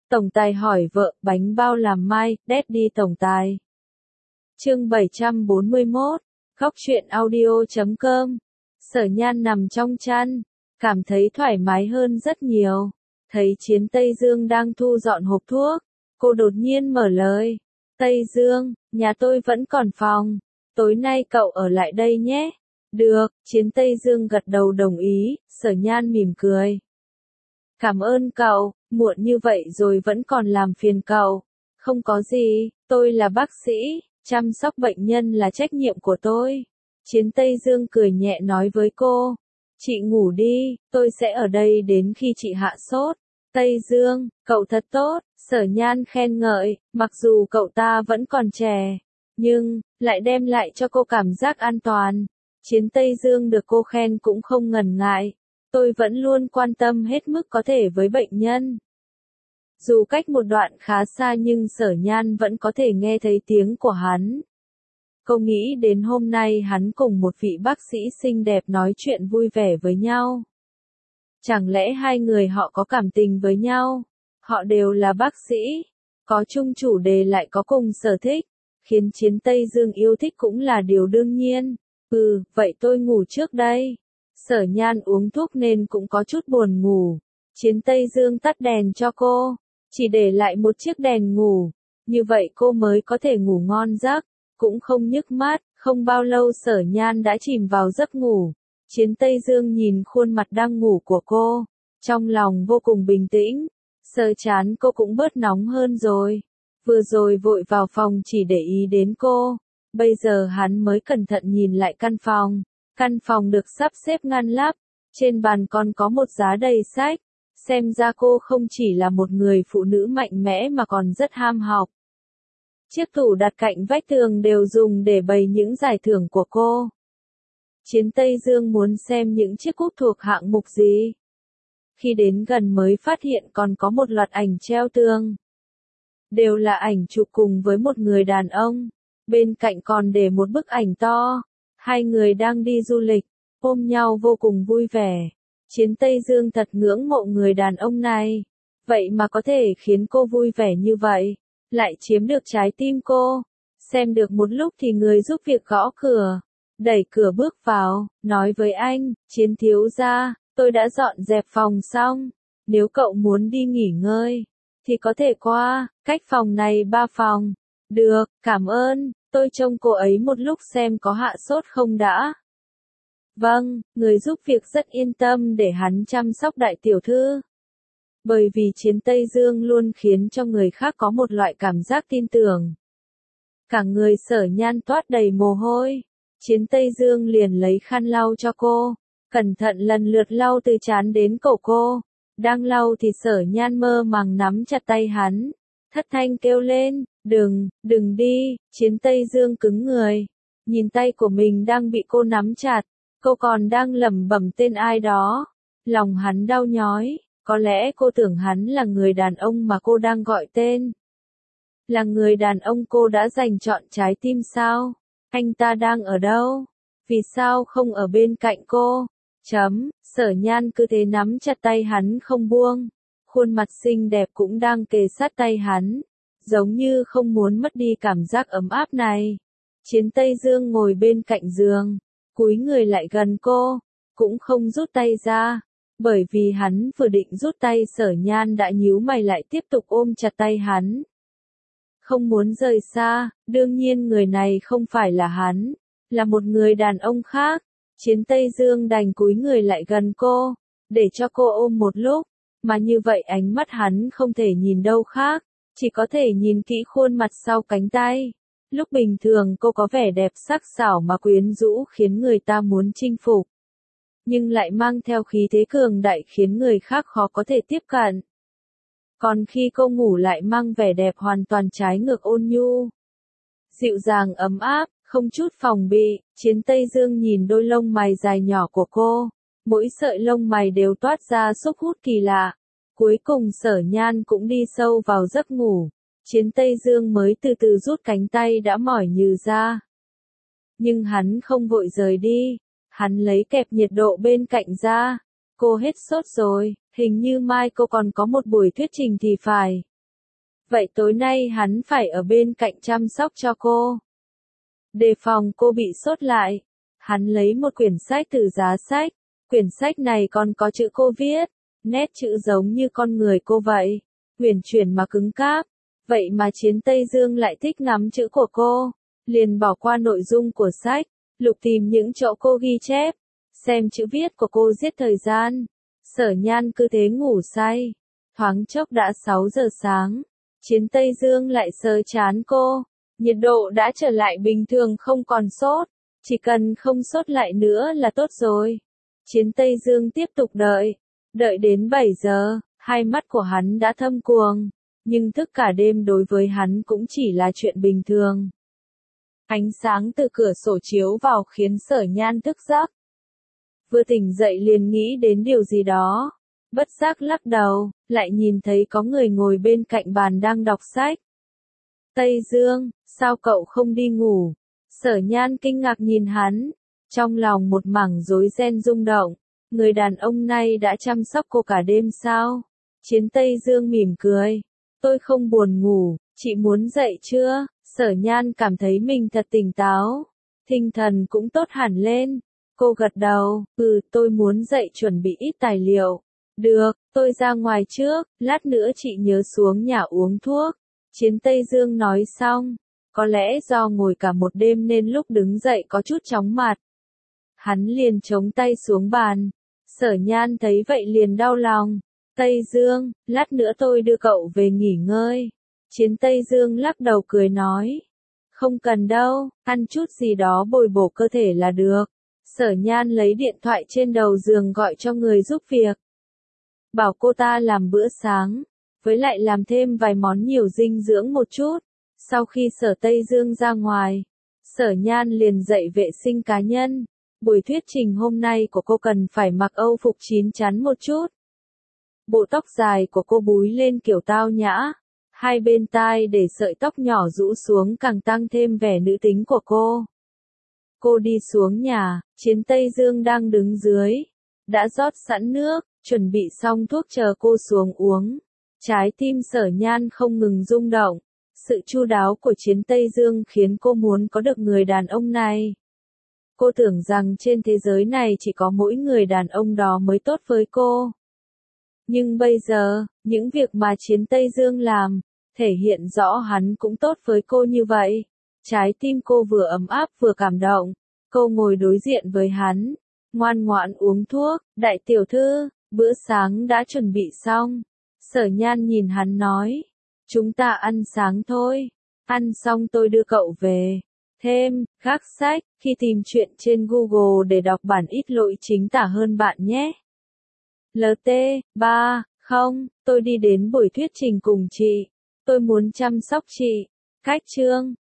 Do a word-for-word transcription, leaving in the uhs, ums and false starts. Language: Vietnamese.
Tổng tài hỏi vợ, bánh bao làm mai, Daddy tổng tài. Chương bảy trăm bốn mươi mốt, Góc truyện audio chấm com. Sở Nhan nằm trong chăn, cảm thấy thoải mái hơn rất nhiều. Thấy Chiến Tây Dương đang thu dọn hộp thuốc, cô đột nhiên mở lời. Tây Dương, nhà tôi vẫn còn phòng, tối nay cậu ở lại đây nhé. Được, Chiến Tây Dương gật đầu đồng ý, Sở Nhan mỉm cười. Cảm ơn cậu, muộn như vậy rồi vẫn còn làm phiền cậu. Không có gì, tôi là bác sĩ, chăm sóc bệnh nhân là trách nhiệm của tôi. Chiến Tây Dương cười nhẹ nói với cô. Chị ngủ đi, tôi sẽ ở đây đến khi chị hạ sốt. Tây Dương, cậu thật tốt, Sở Nhan khen ngợi, mặc dù cậu ta vẫn còn trẻ, nhưng, lại đem lại cho cô cảm giác an toàn. Chiến Tây Dương được cô khen cũng không ngần ngại. Tôi vẫn luôn quan tâm hết mức có thể với bệnh nhân. Dù cách một đoạn khá xa nhưng Sở Nhan vẫn có thể nghe thấy tiếng của hắn. Cô nghĩ đến hôm nay hắn cùng một vị bác sĩ xinh đẹp nói chuyện vui vẻ với nhau. Chẳng lẽ hai người họ có cảm tình với nhau? Họ đều là bác sĩ, có chung chủ đề lại có cùng sở thích, khiến Chiến Tây Dương yêu thích cũng là điều đương nhiên. Ừ, vậy tôi ngủ trước đây. Sở Nhan uống thuốc nên cũng có chút buồn ngủ. Chiến Tây Dương tắt đèn cho cô, chỉ để lại một chiếc đèn ngủ. Như vậy cô mới có thể ngủ ngon giấc, cũng không nhức mắt. Không bao lâu Sở Nhan đã chìm vào giấc ngủ. Chiến Tây Dương nhìn khuôn mặt đang ngủ của cô, trong lòng vô cùng bình tĩnh. Sờ chán cô cũng bớt nóng hơn rồi. Vừa rồi vội vào phòng chỉ để ý đến cô. Bây giờ hắn mới cẩn thận nhìn lại căn phòng. Căn phòng được sắp xếp ngăn nắp, trên bàn còn có một giá đầy sách. Xem ra cô không chỉ là một người phụ nữ mạnh mẽ mà còn rất ham học. Chiếc tủ đặt cạnh vách tường đều dùng để bày những giải thưởng của cô. Chiến Tây Dương muốn xem những chiếc cúp thuộc hạng mục gì. Khi đến gần mới phát hiện còn có một loạt ảnh treo tường. Đều là ảnh chụp cùng với một người đàn ông. Bên cạnh còn để một bức ảnh to. Hai người đang đi du lịch, ôm nhau vô cùng vui vẻ. Chiến Tây Dương thật ngưỡng mộ người đàn ông này. Vậy mà có thể khiến cô vui vẻ như vậy, lại chiếm được trái tim cô. Xem được một lúc thì người giúp việc gõ cửa. Đẩy cửa bước vào, nói với anh, Chiến thiếu gia, tôi đã dọn dẹp phòng xong. Nếu cậu muốn đi nghỉ ngơi, thì có thể qua, cách phòng này ba phòng. Được, cảm ơn, tôi trông cô ấy một lúc xem có hạ sốt không đã. Vâng, người giúp việc rất yên tâm để hắn chăm sóc đại tiểu thư. Bởi vì Chiến Tây Dương luôn khiến cho người khác có một loại cảm giác tin tưởng. Cả người Sở Nhan toát đầy mồ hôi. Chiến Tây Dương liền lấy khăn lau cho cô, cẩn thận lần lượt lau từ trán đến cổ cô. Đang lau thì Sở Nhan mơ màng nắm chặt tay hắn, thất thanh kêu lên, đừng, đừng đi. Chiến Tây Dương cứng người, nhìn tay của mình đang bị cô nắm chặt, cô còn đang lẩm bẩm tên ai đó. Lòng hắn đau nhói, có lẽ cô tưởng hắn là người đàn ông mà cô đang gọi tên. Là người đàn ông cô đã dành trọn trái tim sao? Anh ta đang ở đâu? Vì sao không ở bên cạnh cô? Chấm, Sở Nhan cứ thế nắm chặt tay hắn không buông. Khuôn mặt xinh đẹp cũng đang kề sát tay hắn, giống như không muốn mất đi cảm giác ấm áp này. Chiến Tây Dương ngồi bên cạnh giường, cúi người lại gần cô, cũng không rút tay ra. Bởi vì hắn vừa định rút tay Sở Nhan đã nhíu mày lại tiếp tục ôm chặt tay hắn. Không muốn rời xa, đương nhiên người này không phải là hắn, là một người đàn ông khác. Chiến Tây Dương đành cúi người lại gần cô, để cho cô ôm một lúc, mà như vậy ánh mắt hắn không thể nhìn đâu khác, chỉ có thể nhìn kỹ khuôn mặt sau cánh tay. Lúc bình thường cô có vẻ đẹp sắc sảo mà quyến rũ khiến người ta muốn chinh phục, nhưng lại mang theo khí thế cường đại khiến người khác khó có thể tiếp cận. Còn khi cô ngủ lại mang vẻ đẹp hoàn toàn trái ngược ôn nhu, dịu dàng ấm áp, không chút phòng bị. Chiến Tây Dương nhìn đôi lông mày dài nhỏ của cô, mỗi sợi lông mày đều toát ra sức hút kỳ lạ. Cuối cùng Sở Nhan cũng đi sâu vào giấc ngủ. Chiến Tây Dương mới từ từ rút cánh tay đã mỏi nhừ ra. Nhưng hắn không vội rời đi, hắn lấy kẹp nhiệt độ bên cạnh ra. Cô hết sốt rồi, hình như mai cô còn có một buổi thuyết trình thì phải. Vậy tối nay hắn phải ở bên cạnh chăm sóc cho cô. Đề phòng cô bị sốt lại, hắn lấy một quyển sách từ giá sách. Quyển sách này còn có chữ cô viết, nét chữ giống như con người cô vậy, huyền chuyển mà cứng cáp. Vậy mà Chiến Tây Dương lại thích ngắm chữ của cô, liền bỏ qua nội dung của sách, lục tìm những chỗ cô ghi chép, xem chữ viết của cô giết thời gian. Sở Nhan cứ thế ngủ say, thoáng chốc đã sáu giờ sáng, Chiến Tây Dương lại sờ chán cô, nhiệt độ đã trở lại bình thường không còn sốt, chỉ cần không sốt lại nữa là tốt rồi. Chiến Tây Dương tiếp tục đợi, đợi đến bảy giờ, hai mắt của hắn đã thâm quầng, nhưng thức cả đêm đối với hắn cũng chỉ là chuyện bình thường. Ánh sáng từ cửa sổ chiếu vào khiến Sở Nhan thức giấc. Vừa tỉnh dậy liền nghĩ đến điều gì đó, bất giác lắc đầu, lại nhìn thấy có người ngồi bên cạnh bàn đang đọc sách. Tây Dương, sao cậu không đi ngủ? Sở Nhan kinh ngạc nhìn hắn, trong lòng một mảng rối ren rung động, người đàn ông này đã chăm sóc cô cả đêm sao? Chiến Tây Dương mỉm cười, tôi không buồn ngủ, chị muốn dậy chưa? Sở Nhan cảm thấy mình thật tỉnh táo, tinh thần cũng tốt hẳn lên. Cô gật đầu, ừ, tôi muốn dậy chuẩn bị ít tài liệu. Được, tôi ra ngoài trước, lát nữa chị nhớ xuống nhà uống thuốc. Chiến Tây Dương nói xong, có lẽ do ngồi cả một đêm nên lúc đứng dậy có chút chóng mặt. Hắn liền chống tay xuống bàn. Sở Nhan thấy vậy liền đau lòng. Tây Dương, lát nữa tôi đưa cậu về nghỉ ngơi. Chiến Tây Dương lắc đầu cười nói. Không cần đâu, ăn chút gì đó bồi bổ cơ thể là được. Sở Nhan lấy điện thoại trên đầu giường gọi cho người giúp việc. Bảo cô ta làm bữa sáng, với lại làm thêm vài món nhiều dinh dưỡng một chút. Sau khi Sở Tây Dương ra ngoài, Sở Nhan liền dậy vệ sinh cá nhân. Buổi thuyết trình hôm nay của cô cần phải mặc âu phục chín chắn một chút. Bộ tóc dài của cô búi lên kiểu tao nhã, hai bên tai để sợi tóc nhỏ rũ xuống càng tăng thêm vẻ nữ tính của cô. Cô đi xuống nhà, Chiến Tây Dương đang đứng dưới, đã rót sẵn nước, chuẩn bị xong thuốc chờ cô xuống uống. Trái tim Sở Nhan không ngừng rung động, sự chu đáo của Chiến Tây Dương khiến cô muốn có được người đàn ông này. Cô tưởng rằng trên thế giới này chỉ có mỗi người đàn ông đó mới tốt với cô. Nhưng bây giờ, những việc mà Chiến Tây Dương làm, thể hiện rõ hắn cũng tốt với cô như vậy. Trái tim cô vừa ấm áp vừa cảm động. Cô ngồi đối diện với hắn, ngoan ngoãn uống thuốc. Đại tiểu thư, bữa sáng đã chuẩn bị xong. Sở Nhan nhìn hắn nói, chúng ta ăn sáng thôi. Ăn xong tôi đưa cậu về. Thêm, gác sách, khi tìm chuyện trên Google để đọc bản ít lỗi chính tả hơn bạn nhé. lờ tê, ba, không, tôi đi đến buổi thuyết trình cùng chị. Tôi muốn chăm sóc chị. Cách chương.